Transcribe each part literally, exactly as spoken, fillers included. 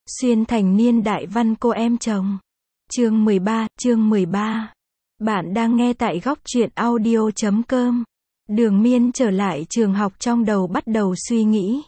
Xuyên thành niên đại văn cô em chồng. Chương mười ba, chương mười ba. Bạn đang nghe tại góc truyện audio chấm com. Đường Miên trở lại trường học trong đầu bắt đầu suy nghĩ.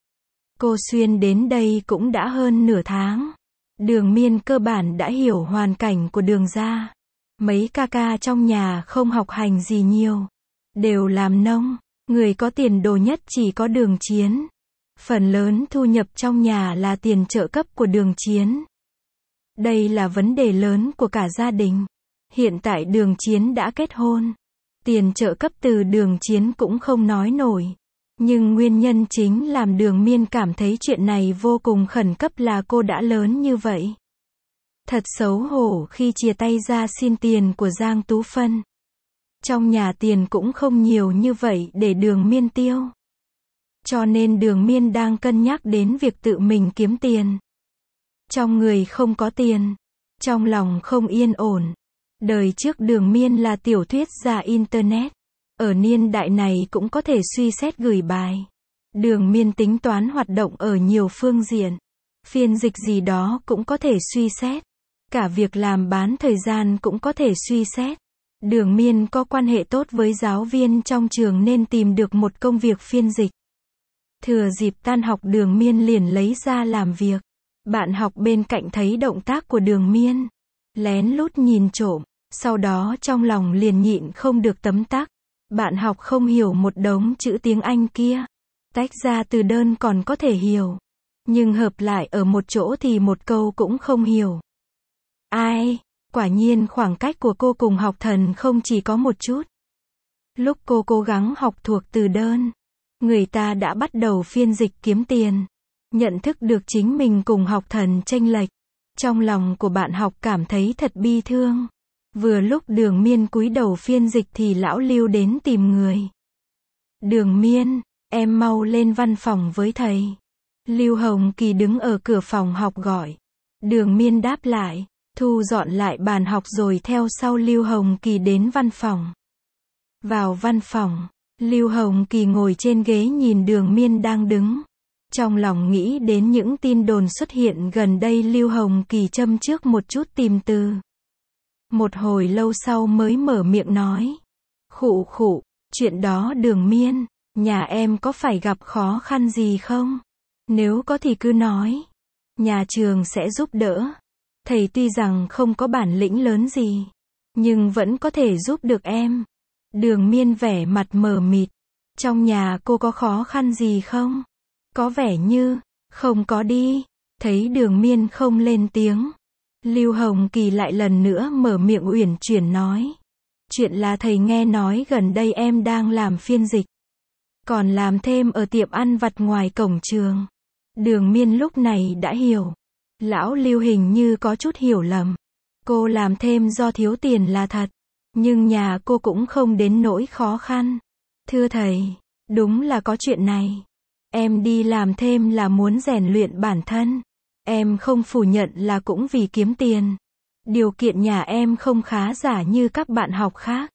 Cô Xuyên đến đây cũng đã hơn nửa tháng. Đường Miên cơ bản đã hiểu hoàn cảnh của Đường gia. Mấy ca ca trong nhà không học hành gì nhiều, đều làm nông. Người có tiền đồ nhất chỉ có Đường Chiến. Phần lớn thu nhập trong nhà là tiền trợ cấp của Đường Chiến. Đây là vấn đề lớn của cả gia đình. Hiện tại Đường Chiến đã kết hôn. Tiền trợ cấp từ Đường Chiến cũng không nói nổi. Nhưng nguyên nhân chính làm Đường Miên cảm thấy chuyện này vô cùng khẩn cấp là cô đã lớn như vậy. Thật xấu hổ khi chia tay ra xin tiền của Giang Tú Phân. Trong nhà tiền cũng không nhiều như vậy để Đường Miên tiêu. Cho nên Đường Miên đang cân nhắc đến việc tự mình kiếm tiền. Trong người không có tiền, trong lòng không yên ổn. Đời trước Đường Miên là tiểu thuyết gia Internet. Ở niên đại này cũng có thể suy xét gửi bài. Đường Miên tính toán hoạt động ở nhiều phương diện. Phiên dịch gì đó cũng có thể suy xét. Cả việc làm bán thời gian cũng có thể suy xét. Đường Miên có quan hệ tốt với giáo viên trong trường nên tìm được một công việc phiên dịch. Thừa dịp tan học Đường Miên liền lấy ra làm việc. Bạn học bên cạnh thấy động tác của Đường Miên, lén lút nhìn trộm, sau đó trong lòng liền nhịn không được tấm tắc. Bạn học không hiểu một đống chữ tiếng Anh kia. Tách ra từ đơn còn có thể hiểu. Nhưng hợp lại ở một chỗ thì một câu cũng không hiểu. Ai, quả nhiên khoảng cách của cô cùng học thần không chỉ có một chút. Lúc cô cố gắng học thuộc từ đơn, người ta đã bắt đầu phiên dịch kiếm tiền. Nhận thức được chính mình cùng học thần chênh lệch. Trong lòng của bạn học cảm thấy thật bi thương. Vừa lúc Đường Miên cúi đầu phiên dịch thì lão Lưu đến tìm người. Đường Miên, em mau lên văn phòng với thầy. Lưu Hồng Kỳ đứng ở cửa phòng học gọi. Đường Miên đáp lại, thu dọn lại bàn học rồi theo sau Lưu Hồng Kỳ đến văn phòng. Vào văn phòng, Lưu Hồng Kỳ ngồi trên ghế nhìn Đường Miên đang đứng. Trong lòng nghĩ đến những tin đồn xuất hiện gần đây, Lưu Hồng Kỳ châm trước một chút tìm từ. Một hồi lâu sau mới mở miệng nói. Khụ khụ, chuyện đó Đường Miên, nhà em có phải gặp khó khăn gì không? Nếu có thì cứ nói. Nhà trường sẽ giúp đỡ. Thầy tuy rằng không có bản lĩnh lớn gì, nhưng vẫn có thể giúp được em. Đường Miên vẻ mặt mờ mịt. Trong nhà cô có khó khăn gì không? Có vẻ như, không có đi. Thấy Đường Miên không lên tiếng, Lưu Hồng Kỳ lại lần nữa mở miệng uyển chuyển nói. Chuyện là thầy nghe nói gần đây em đang làm phiên dịch. Còn làm thêm ở tiệm ăn vặt ngoài cổng trường. Đường Miên lúc này đã hiểu. Lão Lưu hình như có chút hiểu lầm. Cô làm thêm do thiếu tiền là thật. Nhưng nhà cô cũng không đến nỗi khó khăn. Thưa thầy, đúng là có chuyện này. Em đi làm thêm là muốn rèn luyện bản thân. Em không phủ nhận là cũng vì kiếm tiền. Điều kiện nhà em không khá giả như các bạn học khác.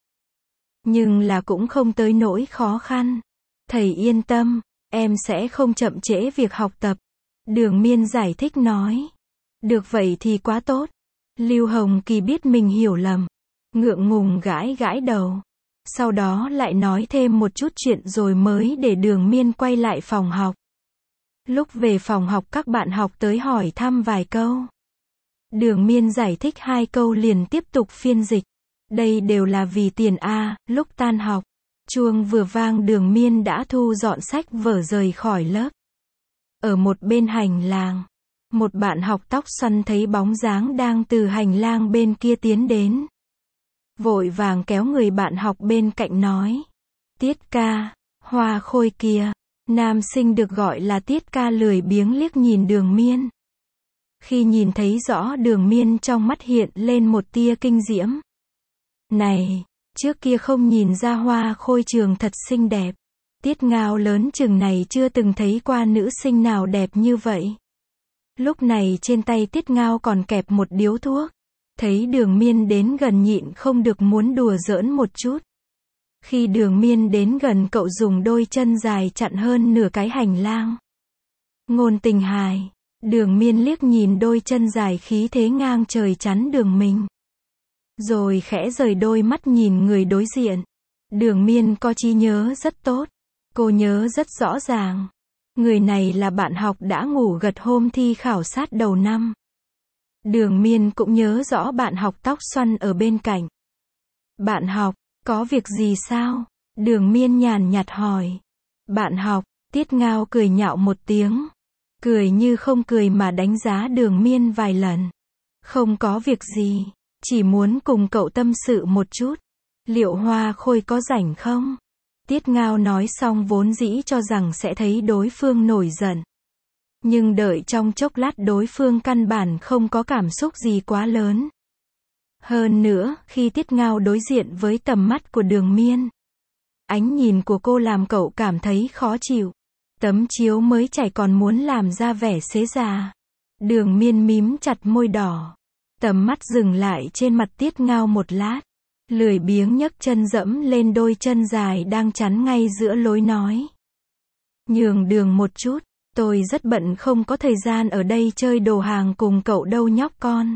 Nhưng là cũng không tới nỗi khó khăn. Thầy yên tâm, em sẽ không chậm trễ việc học tập. Đường Miên giải thích nói. Được vậy thì quá tốt. Lưu Hồng Kỳ biết mình hiểu lầm. Ngượng ngùng gãi gãi đầu. Sau đó lại nói thêm một chút chuyện rồi mới để Đường Miên quay lại phòng học. Lúc về phòng học các bạn học tới hỏi thăm vài câu. Đường Miên giải thích hai câu liền tiếp tục phiên dịch. Đây đều là vì tiền a. Lúc tan học, chuông vừa vang Đường Miên đã thu dọn sách vở rời khỏi lớp. Ở một bên hành lang, một bạn học tóc xoăn thấy bóng dáng đang từ hành lang bên kia tiến đến. Vội vàng kéo người bạn học bên cạnh nói. Tiết ca, Hoa Khôi kia. Nam sinh được gọi là Tiết ca lười biếng liếc nhìn Đường Miên. Khi nhìn thấy rõ Đường Miên trong mắt hiện lên một tia kinh diễm. Này, trước kia không nhìn ra Hoa Khôi trường thật xinh đẹp. Tiết Ngao lớn chừng này chưa từng thấy qua nữ sinh nào đẹp như vậy. Lúc này trên tay Tiết Ngao còn kẹp một điếu thuốc. Thấy Đường Miên đến gần nhịn không được muốn đùa giỡn một chút. Khi Đường Miên đến gần cậu dùng đôi chân dài chặn hơn nửa cái hành lang. Ngôn Tình Hài, Đường Miên liếc nhìn đôi chân dài khí thế ngang trời chắn đường mình. Rồi khẽ rời đôi mắt nhìn người đối diện. Đường Miên có trí nhớ rất tốt. Cô nhớ rất rõ ràng. Người này là bạn học đã ngủ gật hôm thi khảo sát đầu năm. Đường Miên cũng nhớ rõ bạn học tóc xoăn ở bên cạnh. Bạn học, có việc gì sao? Đường Miên nhàn nhạt hỏi. Bạn học, Tiết Ngao cười nhạo một tiếng. Cười như không cười mà đánh giá Đường Miên vài lần. Không có việc gì, chỉ muốn cùng cậu tâm sự một chút. Liệu Hoa Khôi có rảnh không? Tiết Ngao nói xong vốn dĩ cho rằng sẽ thấy đối phương nổi giận. Nhưng đợi trong chốc lát đối phương căn bản không có cảm xúc gì quá lớn. Hơn nữa, khi Tiết Ngao đối diện với tầm mắt của Đường Miên, ánh nhìn của cô làm cậu cảm thấy khó chịu. Tấm chiếu mới chảy còn muốn làm ra vẻ xế già. Đường Miên mím chặt môi đỏ. Tầm mắt dừng lại trên mặt Tiết Ngao một lát. Lười biếng nhấc chân dẫm lên đôi chân dài đang chắn ngay giữa lối nói. Nhường đường một chút, tôi rất bận không có thời gian ở đây chơi đồ hàng cùng cậu đâu nhóc con.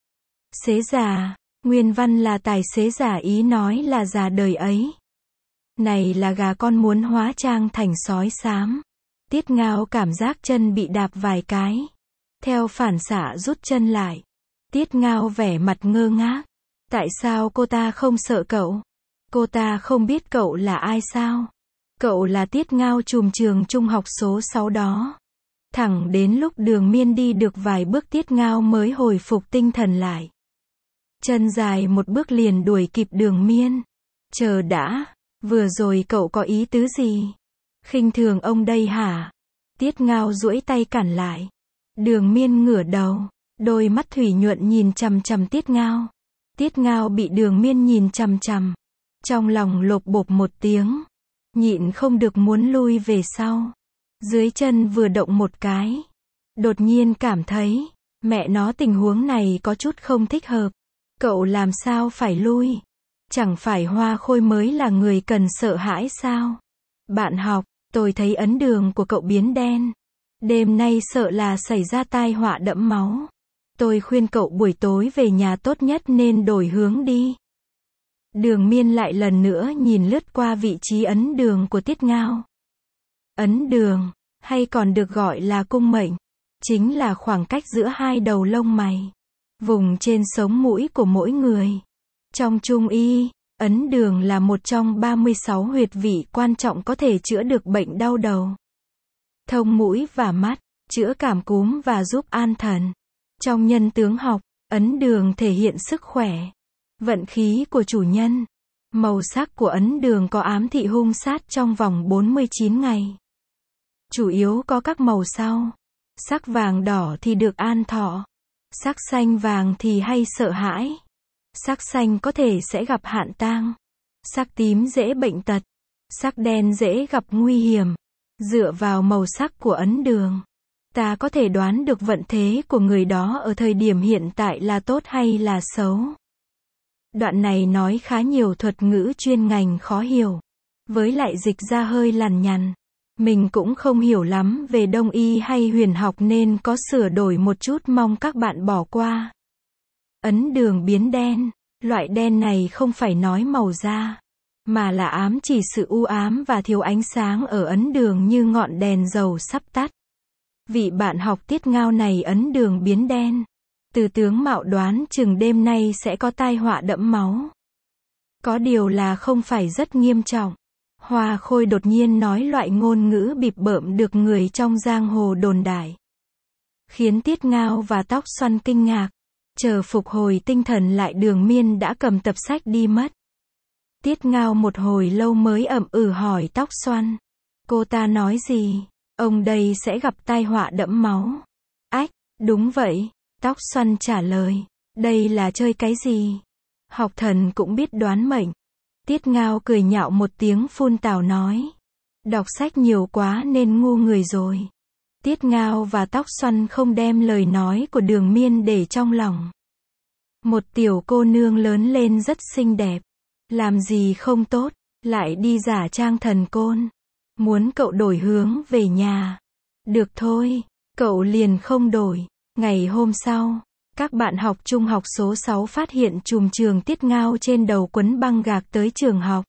Xế già, nguyên văn là tài xế giả ý nói là già đời ấy. Này là gà con muốn hóa trang thành sói xám. Tiết Ngao cảm giác chân bị đạp vài cái. Theo phản xạ rút chân lại. Tiết Ngao vẻ mặt ngơ ngác. Tại sao cô ta không sợ cậu? Cô ta không biết cậu là ai sao? Cậu là Tiết Ngao trùm trường trung học số sáu đó. Thẳng đến lúc Đường Miên đi được vài bước Tiết Ngao mới hồi phục tinh thần lại. Chân dài một bước liền đuổi kịp Đường Miên. Chờ đã, vừa rồi cậu có ý tứ gì? Khinh thường ông đây hả? Tiết Ngao duỗi tay cản lại. Đường Miên ngửa đầu, đôi mắt thủy nhuận nhìn chằm chằm Tiết Ngao. Tiết Ngao bị Đường Miên nhìn chằm chằm. Trong lòng lộp bộp một tiếng. Nhịn không được muốn lui về sau. Dưới chân vừa động một cái. Đột nhiên cảm thấy, mẹ nó tình huống này có chút không thích hợp. Cậu làm sao phải lui? Chẳng phải Hoa Khôi mới là người cần sợ hãi sao? Bạn học, tôi thấy ấn đường của cậu biến đen. Đêm nay sợ là xảy ra tai họa đẫm máu. Tôi khuyên cậu buổi tối về nhà tốt nhất nên đổi hướng đi. Đường Miên lại lần nữa nhìn lướt qua vị trí ấn đường của Tiết Ngao. Ấn đường, hay còn được gọi là cung mệnh, chính là khoảng cách giữa hai đầu lông mày, vùng trên sống mũi của mỗi người. Trong Trung y, ấn đường là một trong ba mươi sáu huyệt vị quan trọng có thể chữa được bệnh đau đầu, thông mũi và mắt, chữa cảm cúm và giúp an thần. Trong nhân tướng học, ấn đường thể hiện sức khỏe, vận khí của chủ nhân. Màu sắc của ấn đường có ám thị hung sát trong vòng bốn mươi chín ngày. Chủ yếu có các màu sau. Sắc vàng đỏ thì được an thọ. Sắc xanh vàng thì hay sợ hãi. Sắc xanh có thể sẽ gặp hạn tang. Sắc tím dễ bệnh tật. Sắc đen dễ gặp nguy hiểm. Dựa vào màu sắc của ấn đường, ta có thể đoán được vận thế của người đó ở thời điểm hiện tại là tốt hay là xấu. Đoạn này nói khá nhiều thuật ngữ chuyên ngành khó hiểu. Với lại dịch ra hơi lằn nhằn. Mình cũng không hiểu lắm về đông y hay huyền học nên có sửa đổi một chút, mong các bạn bỏ qua. Ấn đường biến đen. Loại đen này không phải nói màu da, mà là ám chỉ sự u ám và thiếu ánh sáng ở ấn đường như ngọn đèn dầu sắp tắt. Vị bạn học Tiết Ngao này ấn đường biến đen. Từ tướng mạo đoán chừng đêm nay sẽ có tai họa đẫm máu. Có điều là không phải rất nghiêm trọng. Hoa Khôi đột nhiên nói loại ngôn ngữ bịp bợm được người trong giang hồ đồn đại, khiến Tiết Ngao và Tóc Xoăn kinh ngạc. Chờ phục hồi tinh thần lại Đường Miên đã cầm tập sách đi mất. Tiết Ngao một hồi lâu mới ậm ừ hỏi Tóc Xoăn. Cô ta nói gì? Ông đây sẽ gặp tai họa đẫm máu. Ách, đúng vậy. Tóc Xoăn trả lời. Đây là chơi cái gì? Học thần cũng biết đoán mệnh. Tiết Ngao cười nhạo một tiếng phun tào nói. Đọc sách nhiều quá nên ngu người rồi. Tiết Ngao và Tóc Xoăn không đem lời nói của Đường Miên để trong lòng. Một tiểu cô nương lớn lên rất xinh đẹp. Làm gì không tốt, lại đi giả trang thần côn. Muốn cậu đổi hướng về nhà. Được thôi, cậu liền không đổi. Ngày hôm sau, các bạn học trung học số sáu phát hiện chùm trường Tiết Ngao trên đầu quấn băng gạc tới trường học.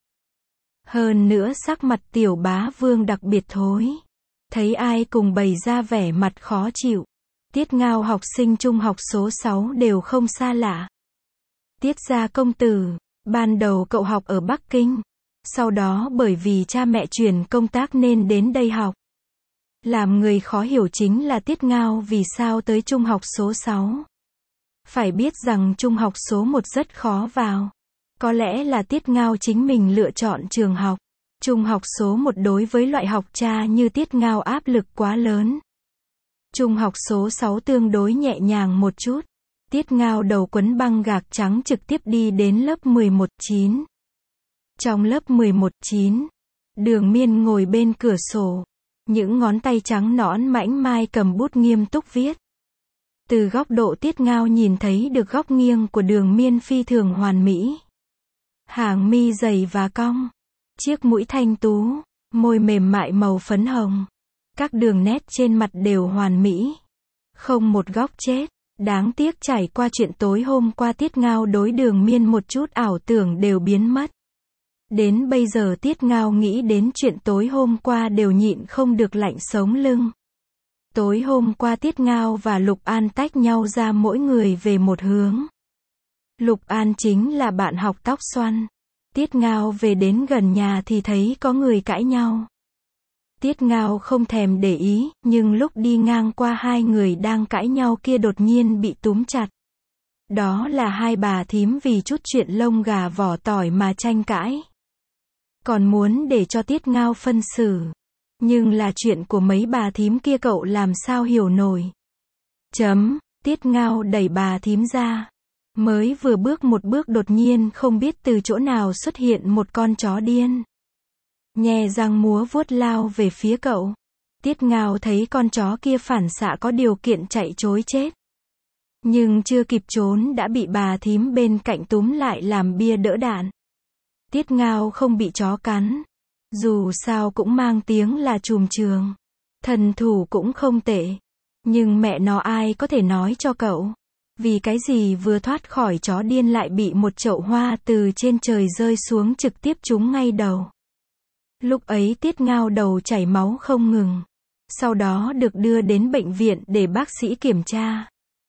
Hơn nữa sắc mặt Tiểu Bá Vương đặc biệt thối. Thấy ai cùng bày ra vẻ mặt khó chịu. Tiết Ngao học sinh trung học số sáu đều không xa lạ. Tiết gia công tử, ban đầu cậu học ở Bắc Kinh. Sau đó bởi vì cha mẹ chuyển công tác nên đến đây học. Làm người khó hiểu chính là Tiết Ngao vì sao tới trung học số sáu. Phải biết rằng trung học số một rất khó vào. Có lẽ là Tiết Ngao chính mình lựa chọn trường học. Trung học số một đối với loại học cha như Tiết Ngao áp lực quá lớn. Trung học số sáu tương đối nhẹ nhàng một chút. Tiết Ngao đầu quấn băng gạc trắng trực tiếp đi đến lớp mười một chín. Trong lớp mười một chín, Đường Miên ngồi bên cửa sổ. Những ngón tay trắng nõn mảnh mai cầm bút nghiêm túc viết. Từ góc độ Tiết Ngao nhìn thấy được góc nghiêng của Đường Miên phi thường hoàn mỹ. Hàng mi dày và cong. Chiếc mũi thanh tú, môi mềm mại màu phấn hồng. Các đường nét trên mặt đều hoàn mỹ. Không một góc chết. Đáng tiếc trải qua chuyện tối hôm qua Tiết Ngao đối Đường Miên một chút ảo tưởng đều biến mất. Đến bây giờ Tiết Ngao nghĩ đến chuyện tối hôm qua đều nhịn không được lạnh sống lưng. Tối hôm qua Tiết Ngao và Lục An tách nhau ra mỗi người về một hướng. Lục An chính là bạn học tóc xoăn. Tiết Ngao về đến gần nhà thì thấy có người cãi nhau. Tiết Ngao không thèm để ý, nhưng lúc đi ngang qua hai người đang cãi nhau kia đột nhiên bị túm chặt. Đó là hai bà thím vì chút chuyện lông gà vỏ tỏi mà tranh cãi. Còn muốn để cho Tiết Ngao phân xử. Nhưng là chuyện của mấy bà thím kia cậu làm sao hiểu nổi. Chấm, Tiết Ngao đẩy bà thím ra. Mới vừa bước một bước đột nhiên không biết từ chỗ nào xuất hiện một con chó điên. Nhe răng múa vuốt lao về phía cậu. Tiết Ngao thấy con chó kia phản xạ có điều kiện chạy trối chết. Nhưng chưa kịp trốn đã bị bà thím bên cạnh túm lại làm bia đỡ đạn. Tiết Ngao không bị chó cắn. Dù sao cũng mang tiếng là trùm trường. Thần thủ cũng không tệ. Nhưng mẹ nó ai có thể nói cho cậu. Vì cái gì vừa thoát khỏi chó điên lại bị một chậu hoa từ trên trời rơi xuống trực tiếp trúng ngay đầu. Lúc ấy Tiết Ngao đầu chảy máu không ngừng. Sau đó được đưa đến bệnh viện để bác sĩ kiểm tra.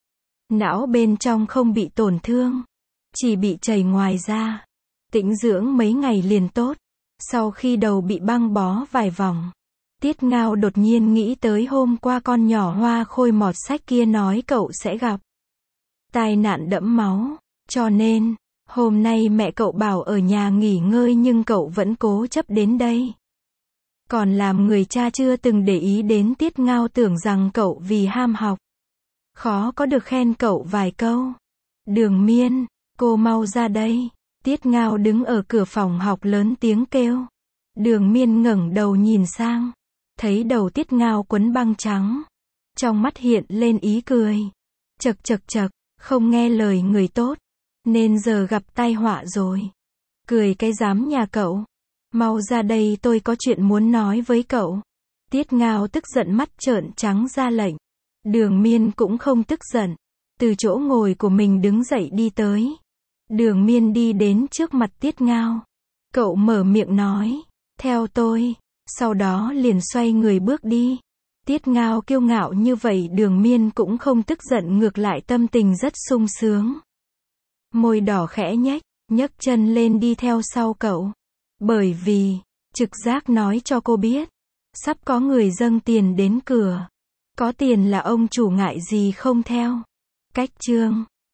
Não bên trong không bị tổn thương. Chỉ bị chảy ngoài da. Tĩnh dưỡng mấy ngày liền tốt. Sau khi đầu bị băng bó vài vòng. Tiết Ngao đột nhiên nghĩ tới hôm qua con nhỏ hoa khôi mọt sách kia nói cậu sẽ gặp tai nạn đẫm máu. Cho nên, hôm nay mẹ cậu bảo ở nhà nghỉ ngơi nhưng cậu vẫn cố chấp đến đây. Còn làm người cha chưa từng để ý đến Tiết Ngao tưởng rằng cậu vì ham học. Khó có được khen cậu vài câu. Đường Miên, cô mau ra đây. Tiết Ngao đứng ở cửa phòng học lớn tiếng kêu. Đường Miên ngẩng đầu nhìn sang. Thấy đầu Tiết Ngao quấn băng trắng. Trong mắt hiện lên ý cười. Chậc chậc chậc, không nghe lời người tốt. Nên giờ gặp tai họa rồi. Cười cái dám nhà cậu. Mau ra đây tôi có chuyện muốn nói với cậu. Tiết Ngao tức giận mắt trợn trắng ra lệnh. Đường Miên cũng không tức giận. Từ chỗ ngồi của mình đứng dậy đi tới. Đường Miên đi đến trước mặt Tiết Ngao. Cậu mở miệng nói. Theo tôi. Sau đó liền xoay người bước đi. Tiết Ngao kiêu ngạo như vậy Đường Miên cũng không tức giận ngược lại tâm tình rất sung sướng. Môi đỏ khẽ nhếch, nhấc chân lên đi theo sau cậu. Bởi vì, trực giác nói cho cô biết. Sắp có người dâng tiền đến cửa. Có tiền là ông chủ ngại gì không theo. Cách chương